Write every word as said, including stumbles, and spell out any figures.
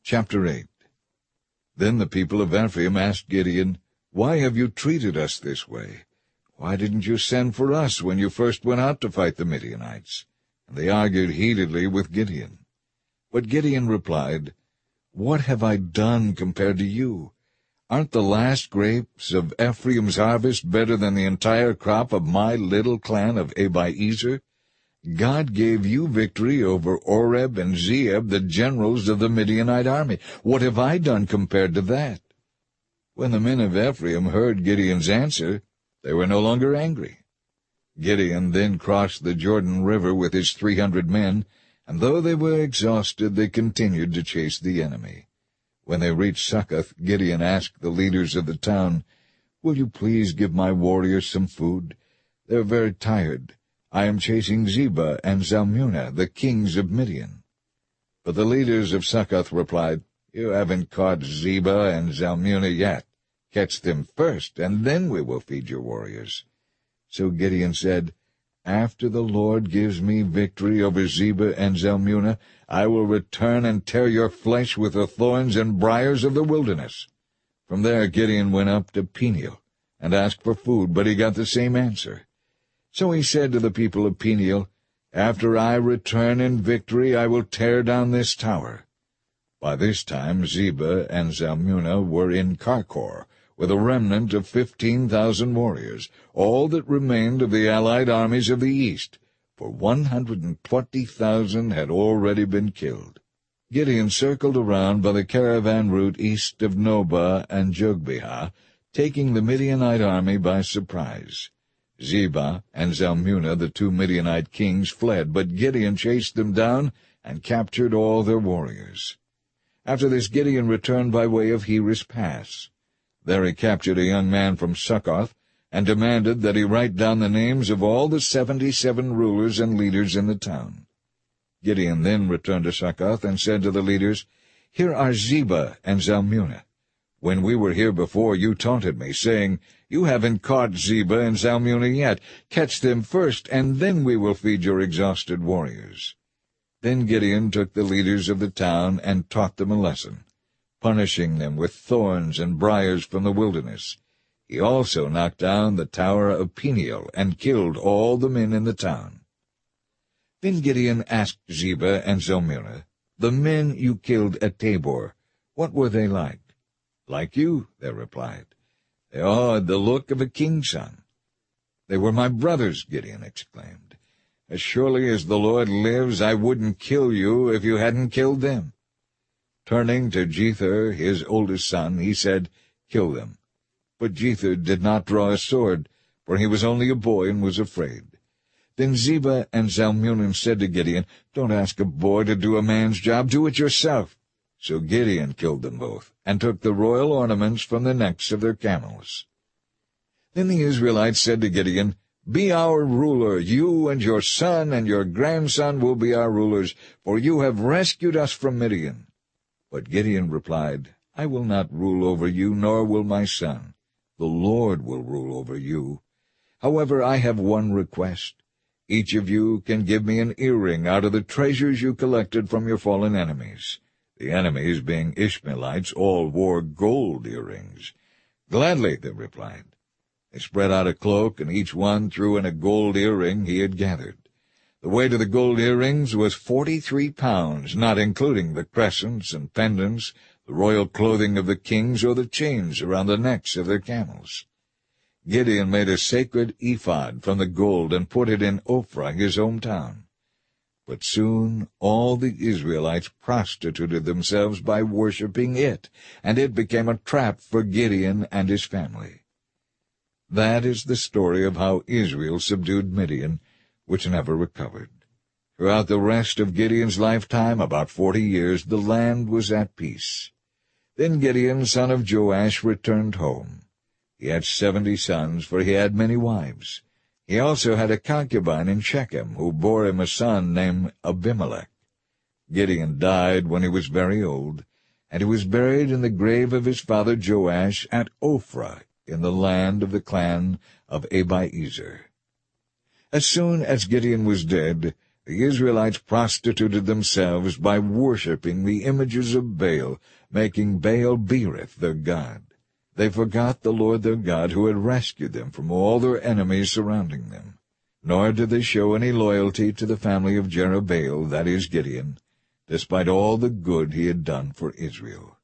Chapter eight. Then the people of Ephraim asked Gideon, "Why have you treated us this way? Why didn't you send for us when you first went out to fight the Midianites?" And they argued heatedly with Gideon. But Gideon replied, "What have I done compared to you? Aren't the last grapes of Ephraim's harvest better than the entire crop of my little clan of Abiezer? God gave you victory over Oreb and Zeeb, the generals of the Midianite army. What have I done compared to that?" When the men of Ephraim heard Gideon's answer, they were no longer angry. Gideon then crossed the Jordan River with his three hundred men, and though they were exhausted, they continued to chase the enemy. When they reached Succoth, Gideon asked the leaders of the town, "Will you please give my warriors some food? They are very tired. I am chasing Zebah and Zalmunna, the kings of Midian." But the leaders of Succoth replied, "You haven't caught Zebah and Zalmunna yet. Catch them first, and then we will feed your warriors." So Gideon said, "After the Lord gives me victory over Zebah and Zalmunna, I will return and tear your flesh with the thorns and briars of the wilderness." From there Gideon went up to Peniel and asked for food, but he got the same answer. So he said to the people of Peniel, "After I return in victory, I will tear down this tower." By this time Zebah and Zalmunna were in Karkor, with a remnant of fifteen thousand warriors, all that remained of the allied armies of the east, for one hundred and twenty thousand had already been killed. Gideon circled around by the caravan route east of Nobah and Jogbehah, taking the Midianite army by surprise. Zebah and Zalmunna, the two Midianite kings, fled, but Gideon chased them down and captured all their warriors. After this Gideon returned by way of Heres Pass. There he captured a young man from Succoth, and demanded that he write down the names of all the seventy-seven rulers and leaders in the town. Gideon then returned to Succoth and said to the leaders, "Here are Zebah and Zalmunna. When we were here before, you taunted me, saying, 'You haven't caught Zebah and Zalmunna yet. Catch them first, and then we will feed your exhausted warriors.'" Then Gideon took the leaders of the town and taught them a lesson, punishing them with thorns and briars from the wilderness. He also knocked down the tower of Peniel and killed all the men in the town. Then Gideon asked Zebah and Zalmunna, "The men you killed at Tabor, what were they like?" "Like you," they replied. "They all had the look of a king's son." "They were my brothers," Gideon exclaimed. "As surely as the Lord lives, I wouldn't kill you if you hadn't killed them." Turning to Jether, his oldest son, he said, "Kill them." But Jether did not draw a sword, for he was only a boy and was afraid. Then Zebah and Zalmunna said to Gideon, "Don't ask a boy to do a man's job, do it yourself." So Gideon killed them both, and took the royal ornaments from the necks of their camels. Then the Israelites said to Gideon, "Be our ruler, you and your son and your grandson will be our rulers, for you have rescued us from Midian." But Gideon replied, "I will not rule over you, nor will my son. The Lord will rule over you. However, I have one request. Each of you can give me an earring out of the treasures you collected from your fallen enemies." The enemies, being Ishmaelites, all wore gold earrings. "Gladly," they replied. They spread out a cloak, and each one threw in a gold earring he had gathered. The weight of the gold earrings was forty-three pounds, not including the crescents and pendants, the royal clothing of the kings, or the chains around the necks of their camels. Gideon made a sacred ephod from the gold and put it in Ophrah, his hometown. But soon all the Israelites prostituted themselves by worshipping it, and it became a trap for Gideon and his family. That is the story of how Israel subdued Midian, which never recovered. Throughout the rest of Gideon's lifetime, about forty years, the land was at peace. Then Gideon, son of Joash, returned home. He had seventy sons, for he had many wives. He also had a concubine in Shechem, who bore him a son named Abimelech. Gideon died when he was very old, and he was buried in the grave of his father Joash at Ophrah, in the land of the clan of Abiezer. As soon as Gideon was dead, The Israelites prostituted themselves by worshipping the images of Baal, making Baal Berith their god. They forgot the Lord their God, who had rescued them from all their enemies surrounding them. Nor did they show any loyalty to the family of Jerubbaal, that is, Gideon, despite all the good he had done for Israel.